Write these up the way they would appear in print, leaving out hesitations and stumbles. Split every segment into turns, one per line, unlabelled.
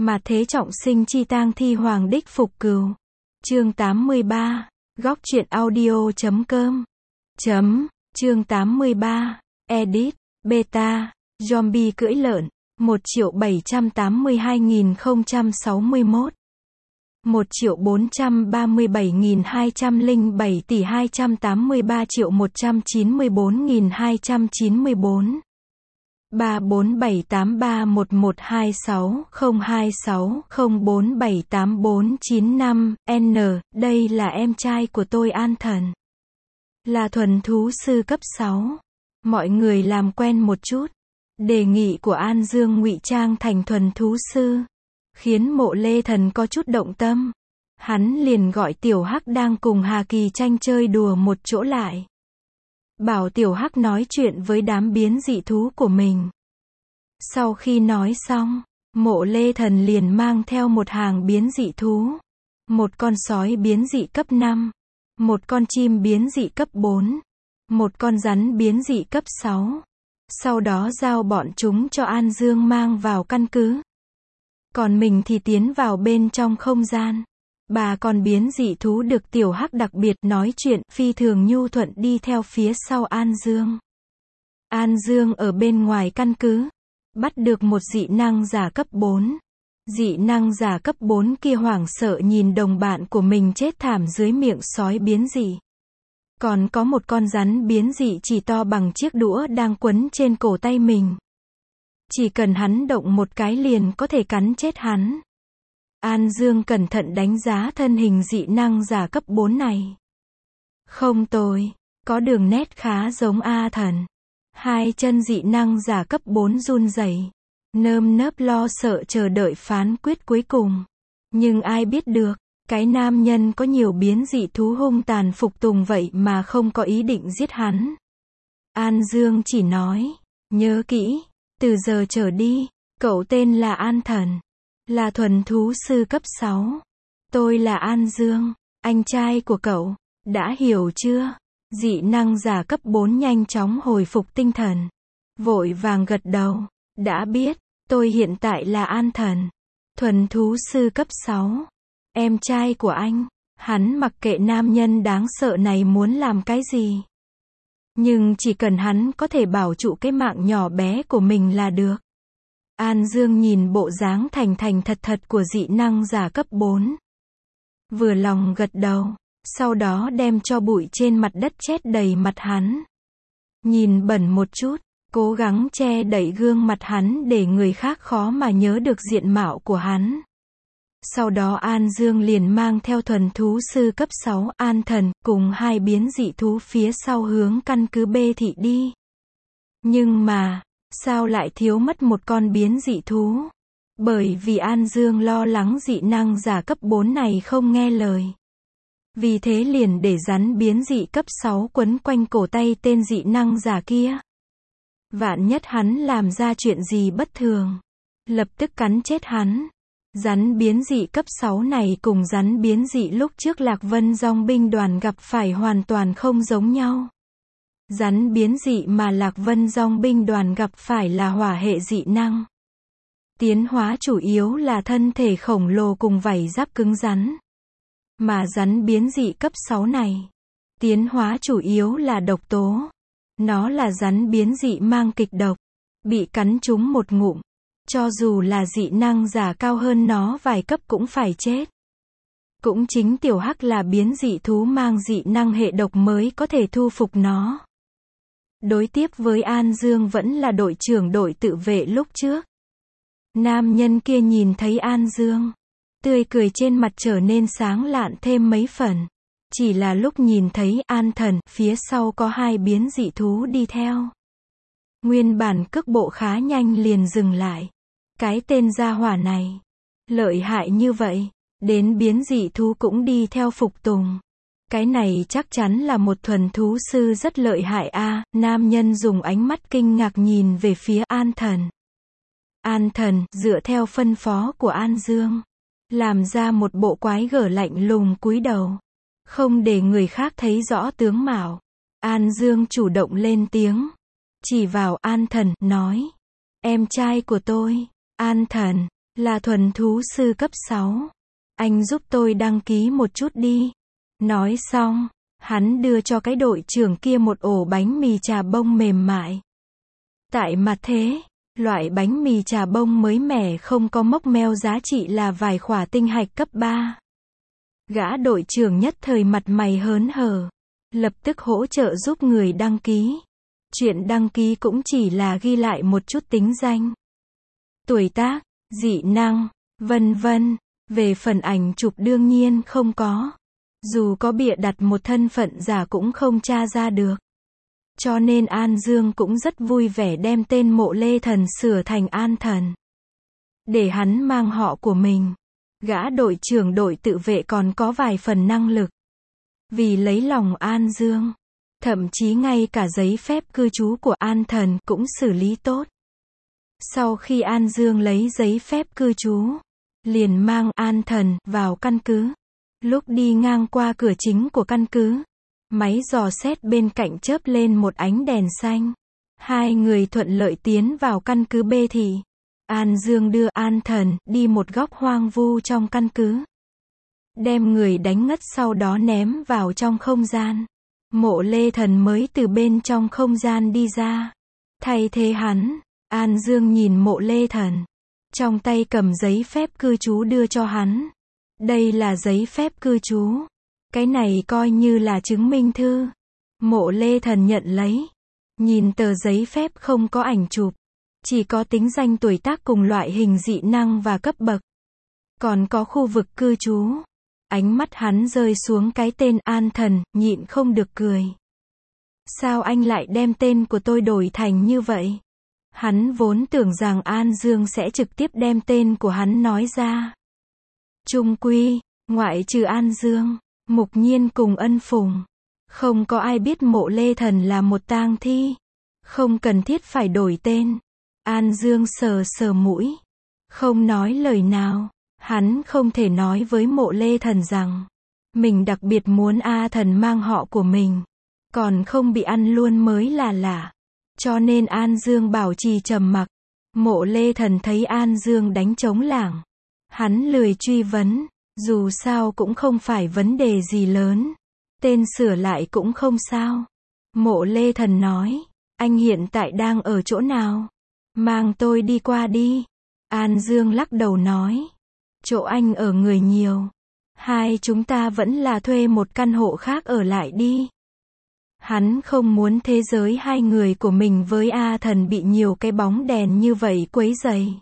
Mà thế trọng sinh chi tang thi hoàng đích phục cừu. Chương 83. Góc truyện audio.com. Chương 83. Edit. Beta. Zombie cưỡi lợn. 1.782.061. 1.437.207 tỷ 283.194.294. 347831260260478495N. Đây là em trai của tôi An Thần. Là thuần thú sư cấp 6. Mọi người làm quen một chút. Đề nghị của An Dương ngụy trang thành thuần thú sư khiến Mộ Lê Thần có chút động tâm. Hắn liền gọi Tiểu Hắc đang cùng Hà Kỳ Tranh chơi đùa một chỗ lại. Bảo Tiểu Hắc nói chuyện với đám biến dị thú của mình. Sau khi nói xong, Mộ Lê Thần liền mang theo một hàng biến dị thú. Một con sói biến dị cấp 5. Một con chim biến dị cấp 4. Một con rắn biến dị cấp 6. Sau đó giao bọn chúng cho An Dương mang vào căn cứ. Còn mình thì tiến vào bên trong không gian. Bà con biến dị thú được Tiểu Hắc đặc biệt nói chuyện phi thường nhu thuận đi theo phía sau An Dương. An Dương ở bên ngoài căn cứ, bắt được một dị năng giả cấp 4. Dị năng giả cấp 4 kia hoảng sợ nhìn đồng bạn của mình chết thảm dưới miệng sói biến dị. Còn có một con rắn biến dị chỉ to bằng chiếc đũa đang quấn trên cổ tay mình. Chỉ cần hắn động một cái liền có thể cắn chết hắn. An Dương cẩn thận đánh giá thân hình dị năng giả cấp 4 này. Không tồi, có đường nét khá giống A Thần. Hai chân dị năng giả cấp 4 run rẩy, nơm nớp lo sợ chờ đợi phán quyết cuối cùng. Nhưng ai biết được, cái nam nhân có nhiều biến dị thú hung tàn phục tùng vậy mà không có ý định giết hắn. An Dương chỉ nói, nhớ kỹ, từ giờ trở đi, cậu tên là An Thần, là thuần thú sư cấp 6. Tôi là An Dương, anh trai của cậu, đã hiểu chưa? Dị năng giả cấp 4 nhanh chóng hồi phục tinh thần. Vội vàng gật đầu, đã biết, tôi hiện tại là An Thần, thuần thú sư cấp 6. Em trai của anh. Hắn mặc kệ nam nhân đáng sợ này muốn làm cái gì. Nhưng chỉ cần hắn có thể bảo trụ cái mạng nhỏ bé của mình là được. An Dương nhìn bộ dáng thành thành thật thật của dị năng giả cấp 4. Vừa lòng gật đầu, sau đó đem cho bụi trên mặt đất chét đầy mặt hắn. Nhìn bẩn một chút, cố gắng che đậy gương mặt hắn để người khác khó mà nhớ được diện mạo của hắn. Sau đó An Dương liền mang theo thuần thú sư cấp 6 An Thần cùng hai biến dị thú phía sau hướng căn cứ B thị đi. Nhưng mà, sao lại thiếu mất một con biến dị thú? Bởi vì An Dương lo lắng dị năng giả cấp 4 này không nghe lời. Vì thế liền để rắn biến dị cấp 6 quấn quanh cổ tay tên dị năng giả kia. Vạn nhất hắn làm ra chuyện gì bất thường, lập tức cắn chết hắn. Rắn biến dị cấp 6 này cùng rắn biến dị lúc trước Lạc Vân Dòng binh đoàn gặp phải hoàn toàn không giống nhau. Rắn biến dị mà Lạc Vân Dòng binh đoàn gặp phải là hỏa hệ dị năng. Tiến hóa chủ yếu là thân thể khổng lồ cùng vảy giáp cứng rắn. Mà rắn biến dị cấp 6 này, tiến hóa chủ yếu là độc tố. Nó là rắn biến dị mang kịch độc. Bị cắn trúng một ngụm, cho dù là dị năng giả cao hơn nó vài cấp cũng phải chết. Cũng chính Tiểu Hắc là biến dị thú mang dị năng hệ độc mới có thể thu phục nó. Đối tiếp với An Dương vẫn là đội trưởng đội tự vệ lúc trước. Nam nhân kia nhìn thấy An Dương, tươi cười trên mặt trở nên sáng lạn thêm mấy phần. Chỉ là lúc nhìn thấy An Thần, phía sau có hai biến dị thú đi theo. Nguyên bản cước bộ khá nhanh liền dừng lại. Cái tên gia hỏa này, lợi hại như vậy, đến biến dị thú cũng đi theo phục tùng. Cái này chắc chắn là một thuần thú sư rất lợi hại a. Nam nhân dùng ánh mắt kinh ngạc nhìn về phía An Thần. An Thần, dựa theo phân phó của An Dương, làm ra một bộ quái gở lạnh lùng cúi đầu. Không để người khác thấy rõ tướng mạo. An Dương chủ động lên tiếng. Chỉ vào An Thần, nói. Em trai của tôi, An Thần, Là thuần thú sư cấp 6. Anh giúp tôi đăng ký một chút đi. Nói xong, hắn đưa cho cái đội trưởng kia một ổ bánh mì chà bông mềm mại. Tại mặt thế, loại bánh mì chà bông mới mẻ không có mốc meo giá trị là vài khỏa tinh hạch cấp 3. Gã đội trưởng nhất thời mặt mày hớn hở, lập tức hỗ trợ giúp người đăng ký. Chuyện đăng ký cũng chỉ là ghi lại một chút tính danh, tuổi tác, dị năng, vân vân. Về phần ảnh chụp đương nhiên không có. Dù có bịa đặt một thân phận giả cũng không tra ra được. Cho nên An Dương cũng rất vui vẻ đem tên Mộ Lê Thần sửa thành An Thần, để hắn mang họ của mình. Gã đội trưởng đội tự vệ còn có vài phần năng lực. Vì lấy lòng An Dương, thậm chí ngay cả giấy phép cư trú của An Thần cũng xử lý tốt. Sau khi An Dương lấy giấy phép cư trú, liền mang An Thần vào căn cứ. Lúc đi ngang qua cửa chính của căn cứ, máy dò xét bên cạnh chớp lên một ánh đèn xanh. Hai người thuận lợi tiến vào căn cứ B thị. An Dương đưa An Thần đi một góc hoang vu trong căn cứ, đem người đánh ngất sau đó ném vào trong không gian. Mộ Lê Thần mới từ bên trong không gian đi ra. Thay thế hắn, An Dương nhìn Mộ Lê Thần, trong tay cầm giấy phép cư trú đưa cho hắn. Đây là giấy phép cư trú. Cái này coi như là chứng minh thư. Mộ Lê Thần nhận lấy. Nhìn tờ giấy phép không có ảnh chụp. Chỉ có tính danh, tuổi tác cùng loại hình dị năng và cấp bậc. Còn có khu vực cư trú. Ánh mắt hắn rơi xuống cái tên An Thần, nhịn không được cười. Sao anh lại đem tên của tôi đổi thành như vậy? Hắn vốn tưởng rằng An Dương sẽ trực tiếp đem tên của hắn nói ra. Chung quy, ngoại trừ An Dương, Mục Nhiên cùng Ân Phùng, không có ai biết Mộ Lê Thần là một tang thi. Không cần thiết phải đổi tên. An Dương sờ sờ mũi, không nói lời nào. Hắn không thể nói với Mộ Lê Thần rằng mình đặc biệt muốn A Thần mang họ của mình, còn không bị ăn luôn mới là lạ. Cho nên An Dương bảo trì trầm mặc. Mộ Lê Thần thấy An Dương đánh trống lảng, hắn lười truy vấn, dù sao cũng không phải vấn đề gì lớn. Tên sửa lại cũng không sao. Mộ Lê Thần nói, anh hiện tại đang ở chỗ nào? Mang tôi đi qua đi. An Dương lắc đầu nói, chỗ anh ở người nhiều. Hai chúng ta vẫn là thuê một căn hộ khác ở lại đi. Hắn không muốn thế giới hai người của mình với A Thần bị nhiều cái bóng đèn như vậy quấy rầy.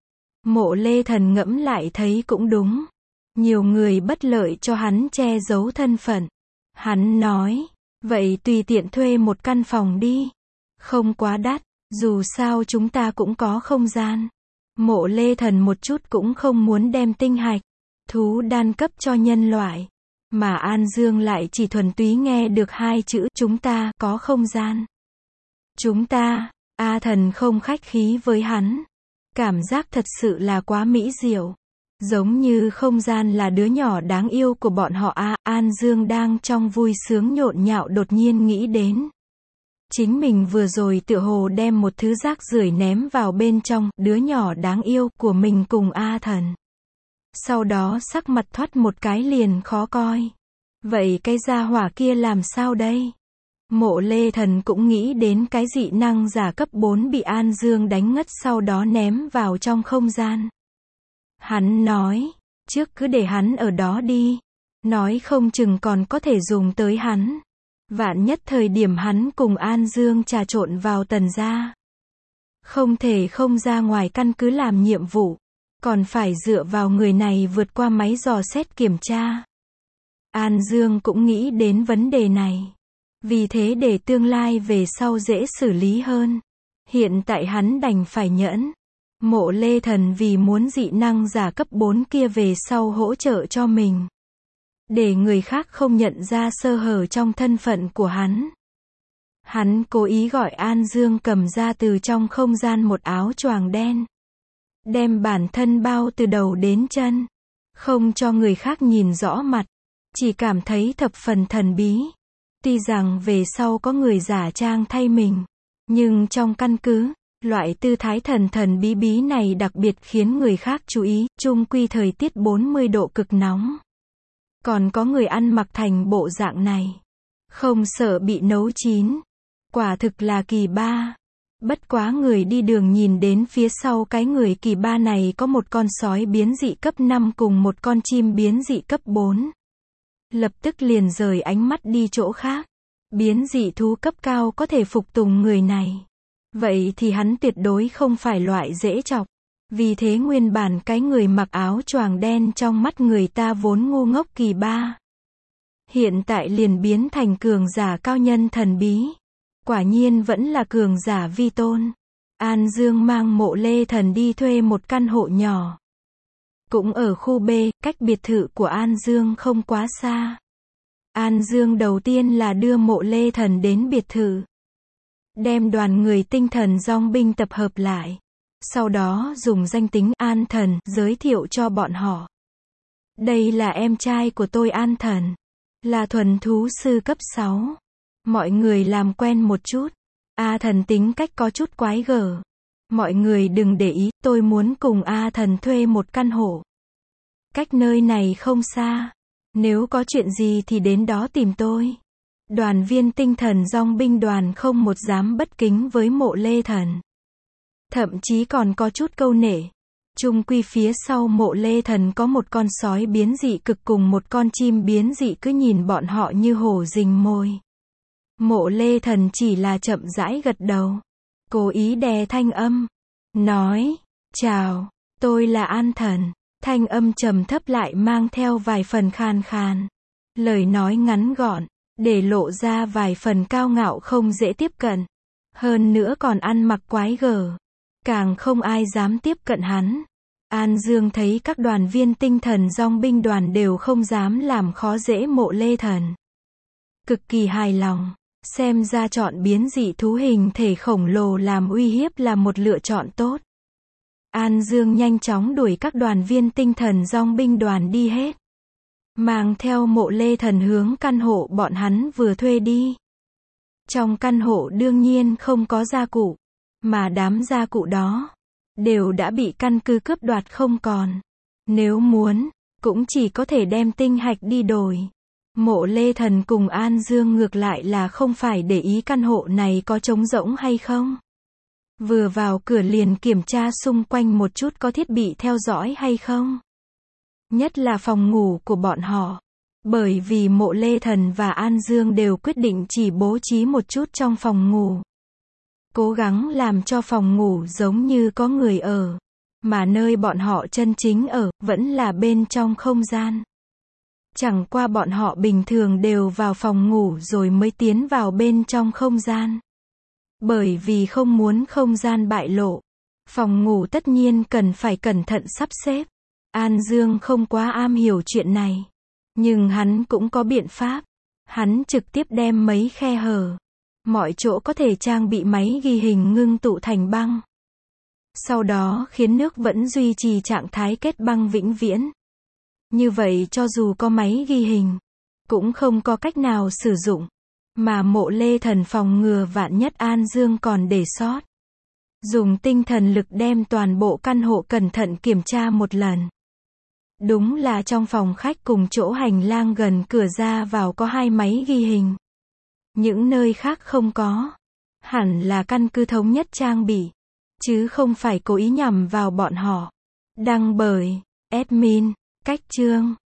Mộ Lê Thần ngẫm lại thấy cũng đúng. Nhiều người bất lợi cho hắn che giấu thân phận. Hắn nói, vậy tùy tiện thuê một căn phòng đi. Không quá đắt, dù sao chúng ta cũng có không gian. Mộ Lê Thần một chút cũng không muốn đem tinh hạch, thú đan cấp cho nhân loại. Mà An Dương lại chỉ thuần túy nghe được hai chữ chúng ta có không gian. Chúng ta, A Thần không khách khí với hắn. Cảm giác thật sự là quá mỹ diệu. Giống như không gian là đứa nhỏ đáng yêu của bọn họ a. An Dương đang trong vui sướng nhộn nhạo đột nhiên nghĩ đến. Chính mình vừa rồi tựa hồ đem một thứ rác rưởi ném vào bên trong đứa nhỏ đáng yêu của mình cùng A Thần. Sau đó sắc mặt thoắt một cái liền khó coi. Vậy cái gia hỏa kia làm sao đây? Mộ Lê Thần cũng nghĩ đến cái dị năng giả cấp 4 bị An Dương đánh ngất sau đó ném vào trong không gian. Hắn nói, trước cứ để hắn ở đó đi. Nói không chừng còn có thể dùng tới hắn. Vạn nhất thời điểm hắn cùng An Dương trà trộn vào Tần gia. Không thể không ra ngoài căn cứ làm nhiệm vụ. Còn phải dựa vào người này vượt qua máy dò xét kiểm tra. An Dương cũng nghĩ đến vấn đề này. Vì thế để tương lai về sau dễ xử lý hơn. Hiện tại hắn đành phải nhẫn. Mộ Lê Thần vì muốn dị năng giả cấp 4 kia về sau hỗ trợ cho mình. Để người khác không nhận ra sơ hở trong thân phận của hắn. Hắn cố ý gọi An Dương cầm ra từ trong không gian một áo choàng đen. Đem bản thân bao từ đầu đến chân. Không cho người khác nhìn rõ mặt. Chỉ cảm thấy thập phần thần bí. Tuy rằng về sau có người giả trang thay mình. Nhưng trong căn cứ, Loại tư thái thần thần bí bí này đặc biệt khiến người khác chú ý, chung quy thời tiết 40 độ cực nóng. Còn có người ăn mặc thành bộ dạng này. Không sợ bị nấu chín. Quả thực là kỳ ba. Bất quá người đi đường nhìn đến phía sau cái người kỳ ba này có một con sói biến dị cấp 5 cùng một con chim biến dị cấp 4. Lập tức liền rời ánh mắt đi chỗ khác. Biến dị thú cấp cao có thể phục tùng người này. Vậy thì hắn tuyệt đối không phải loại dễ chọc. Vì thế nguyên bản cái người mặc áo choàng đen trong mắt người ta vốn ngu ngốc kỳ ba. Hiện tại liền biến thành cường giả cao nhân thần bí. Quả nhiên vẫn là cường giả vi tôn. An Dương mang Mộ Lê Thần đi thuê một căn hộ nhỏ. Cũng ở khu B, cách biệt thự của An Dương không quá xa. An Dương đầu tiên là đưa Mộ Lê Thần đến biệt thự. Đem đoàn người tinh thần dong binh tập hợp lại. Sau đó dùng danh tính An Thần giới thiệu cho bọn họ. Đây là em trai của tôi An Thần. Là thuần thú sư cấp 6. Mọi người làm quen một chút. A Thần tính cách có chút quái gở. Mọi người đừng để ý, tôi muốn cùng A Thần thuê một căn hộ. Cách nơi này không xa. Nếu có chuyện gì thì đến đó tìm tôi. Đoàn viên tinh thần dong binh đoàn không một dám bất kính với Mộ Lê Thần. Thậm chí còn có chút câu nể. Chung quy phía sau Mộ Lê Thần có một con sói biến dị cực cùng một con chim biến dị cứ nhìn bọn họ như hổ rình mồi. Mộ Lê Thần chỉ là chậm rãi gật đầu. Cố ý đè thanh âm. Nói, chào, tôi là An Thần. Thanh âm trầm thấp lại mang theo vài phần khàn khàn. Lời nói ngắn gọn, để lộ ra vài phần cao ngạo không dễ tiếp cận. Hơn nữa còn ăn mặc quái gở. Càng không ai dám tiếp cận hắn. An Dương thấy các đoàn viên tinh thần dong binh đoàn đều không dám làm khó dễ Mộ Lê Thần. Cực kỳ hài lòng. Xem ra chọn biến dị thú hình thể khổng lồ làm uy hiếp là một lựa chọn tốt. An Dương nhanh chóng đuổi các đoàn viên tinh thần dong binh đoàn đi hết. Mang theo Mộ Lê Thần hướng căn hộ bọn hắn vừa thuê đi. Trong căn hộ đương nhiên không có gia cụ. Mà đám gia cụ đó đều đã bị căn cứ cướp đoạt không còn. Nếu muốn, cũng chỉ có thể đem tinh hạch đi đổi. Mộ Lê Thần cùng An Dương ngược lại là không phải để ý căn hộ này có trống rỗng hay không. Vừa vào cửa liền kiểm tra xung quanh một chút có thiết bị theo dõi hay không. Nhất là phòng ngủ của bọn họ. Bởi vì Mộ Lê Thần và An Dương đều quyết định chỉ bố trí một chút trong phòng ngủ. Cố gắng làm cho phòng ngủ giống như có người ở. Mà nơi bọn họ chân chính ở, vẫn là bên trong không gian. Chẳng qua bọn họ bình thường đều vào phòng ngủ rồi mới tiến vào bên trong không gian. Bởi vì không muốn không gian bại lộ. Phòng ngủ tất nhiên cần phải cẩn thận sắp xếp. An Dương không quá am hiểu chuyện này. Nhưng hắn cũng có biện pháp. Hắn trực tiếp đem mấy khe hở. Mọi chỗ có thể trang bị máy ghi hình ngưng tụ thành băng. Sau đó khiến nước vẫn duy trì trạng thái kết băng vĩnh viễn. Như vậy cho dù có máy ghi hình, cũng không có cách nào sử dụng. Mà Mộ Lê Thần phòng ngừa vạn nhất An Dương còn để sót. Dùng tinh thần lực đem toàn bộ căn hộ cẩn thận kiểm tra một lần. Đúng là trong phòng khách cùng chỗ hành lang gần cửa ra vào có 2 máy ghi hình. Những nơi khác không có. Hẳn là căn cứ thống nhất trang bị. Chứ không phải cố ý nhằm vào bọn họ. Đăng bởi admin, Cách Chương.